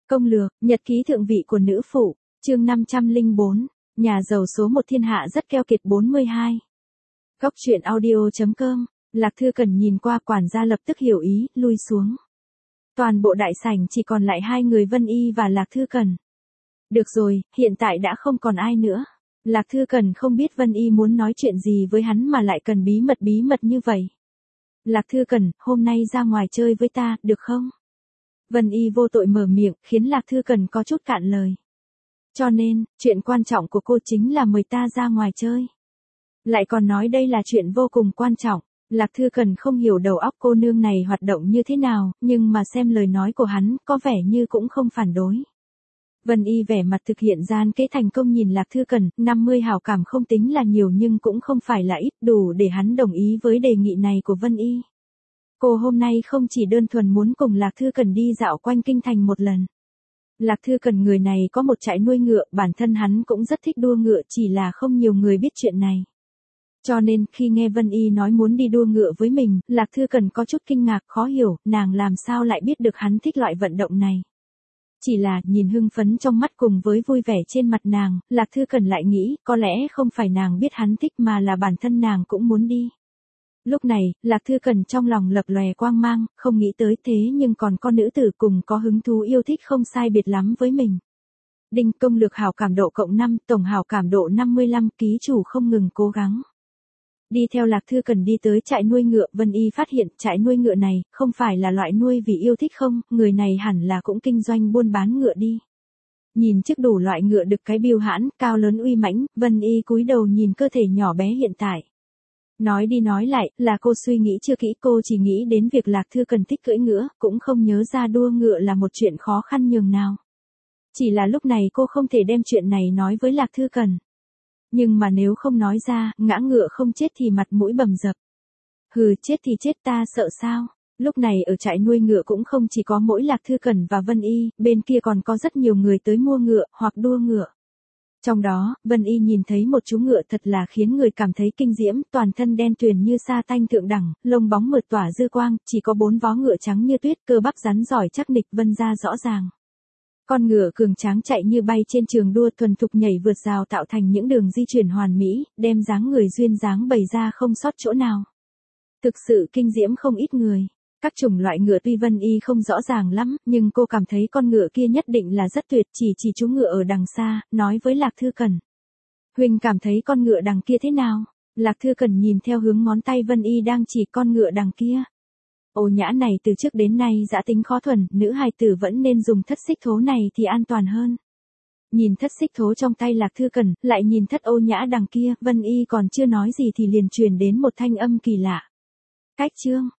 Công lược, nhật ký thượng vị của nữ phụ, chương 504, nhà giàu số 1 thiên hạ rất keo kiệt 42. Góc truyện audio.com, Lạc Thư Cần nhìn qua quản gia lập tức hiểu ý, lui xuống. Toàn bộ đại sảnh chỉ còn lại hai người Vân Y và Lạc Thư Cần. Được rồi, hiện tại đã không còn ai nữa. Lạc Thư Cần không biết Vân Y muốn nói chuyện gì với hắn mà lại cần bí mật như vậy. Lạc Thư Cần, hôm nay ra ngoài chơi với ta, được không? Vân Y vô tội mở miệng, khiến Lạc Thư Cần có chút cạn lời. Cho nên, chuyện quan trọng của cô chính là mời ta ra ngoài chơi. Lại còn nói đây là chuyện vô cùng quan trọng. Lạc Thư Cần không hiểu đầu óc cô nương này hoạt động như thế nào, nhưng mà xem lời nói của hắn, có vẻ như cũng không phản đối. Vân Y vẻ mặt thực hiện gian kế thành công nhìn Lạc Thư Cần, 50 hảo cảm không tính là nhiều nhưng cũng không phải là ít, đủ để hắn đồng ý với đề nghị này của Vân Y. Cô hôm nay không chỉ đơn thuần muốn cùng Lạc Thư Cần đi dạo quanh kinh thành một lần. Lạc Thư Cần người này có một trại nuôi ngựa, bản thân hắn cũng rất thích đua ngựa, chỉ là không nhiều người biết chuyện này. Cho nên, khi nghe Vân Y nói muốn đi đua ngựa với mình, Lạc Thư Cần có chút kinh ngạc, khó hiểu, nàng làm sao lại biết được hắn thích loại vận động này. Chỉ là, nhìn hưng phấn trong mắt cùng với vui vẻ trên mặt nàng, Lạc Thư Cần lại nghĩ, có lẽ không phải nàng biết hắn thích mà là bản thân nàng cũng muốn đi. Lúc này, Lạc Thư Cần trong lòng lập lòe quang mang, không nghĩ tới thế nhưng còn có nữ tử cùng có hứng thú yêu thích không sai biệt lắm với mình. Đinh, công lược hảo cảm độ cộng 5, tổng hảo cảm độ 55, ký chủ không ngừng cố gắng. Đi theo Lạc Thư Cần đi tới trại nuôi ngựa, Vân Y phát hiện trại nuôi ngựa này không phải là loại nuôi vì yêu thích không, người này hẳn là cũng kinh doanh buôn bán ngựa đi. Nhìn trước đủ loại ngựa đực cái bưu hãn, cao lớn uy mãnh, Vân Y cúi đầu nhìn cơ thể nhỏ bé hiện tại. Nói đi nói lại, là cô suy nghĩ chưa kỹ, cô chỉ nghĩ đến việc Lạc Thư Cần thích cưỡi ngựa, cũng không nhớ ra đua ngựa là một chuyện khó khăn nhường nào. Chỉ là lúc này cô không thể đem chuyện này nói với Lạc Thư Cần. Nhưng mà nếu không nói ra, ngã ngựa không chết thì mặt mũi bầm dập. Hừ, chết thì chết, ta sợ sao? Lúc này ở trại nuôi ngựa cũng không chỉ có mỗi Lạc Thư Cần và Vân Y, bên kia còn có rất nhiều người tới mua ngựa, hoặc đua ngựa. Trong đó, Vân Y nhìn thấy một chú ngựa thật là khiến người cảm thấy kinh diễm, toàn thân đen tuyền như sa tanh thượng đẳng, lông bóng mượt tỏa dư quang, chỉ có 4 vó ngựa trắng như tuyết, cơ bắp rắn giỏi chắc nịch vân ra rõ ràng. Con ngựa cường tráng chạy như bay trên trường đua, thuần thục nhảy vượt rào tạo thành những đường di chuyển hoàn mỹ, đem dáng người duyên dáng bày ra không sót chỗ nào. Thực sự kinh diễm không ít người. Các chủng loại ngựa tuy Vân Y không rõ ràng lắm, nhưng cô cảm thấy con ngựa kia nhất định là rất tuyệt, chỉ chú ngựa ở đằng xa, nói với Lạc Thư Cần. Huynh cảm thấy con ngựa đằng kia thế nào? Lạc Thư Cần nhìn theo hướng ngón tay Vân Y đang chỉ con ngựa đằng kia. Ô nhã này từ trước đến nay dã tính khó thuần, nữ hài tử vẫn nên dùng thất xích thố này thì an toàn hơn. Nhìn thất xích thố trong tay Lạc Thư Cần, lại nhìn thất ô nhã đằng kia, Vân Y còn chưa nói gì thì liền truyền đến một thanh âm kỳ lạ. Cách chương.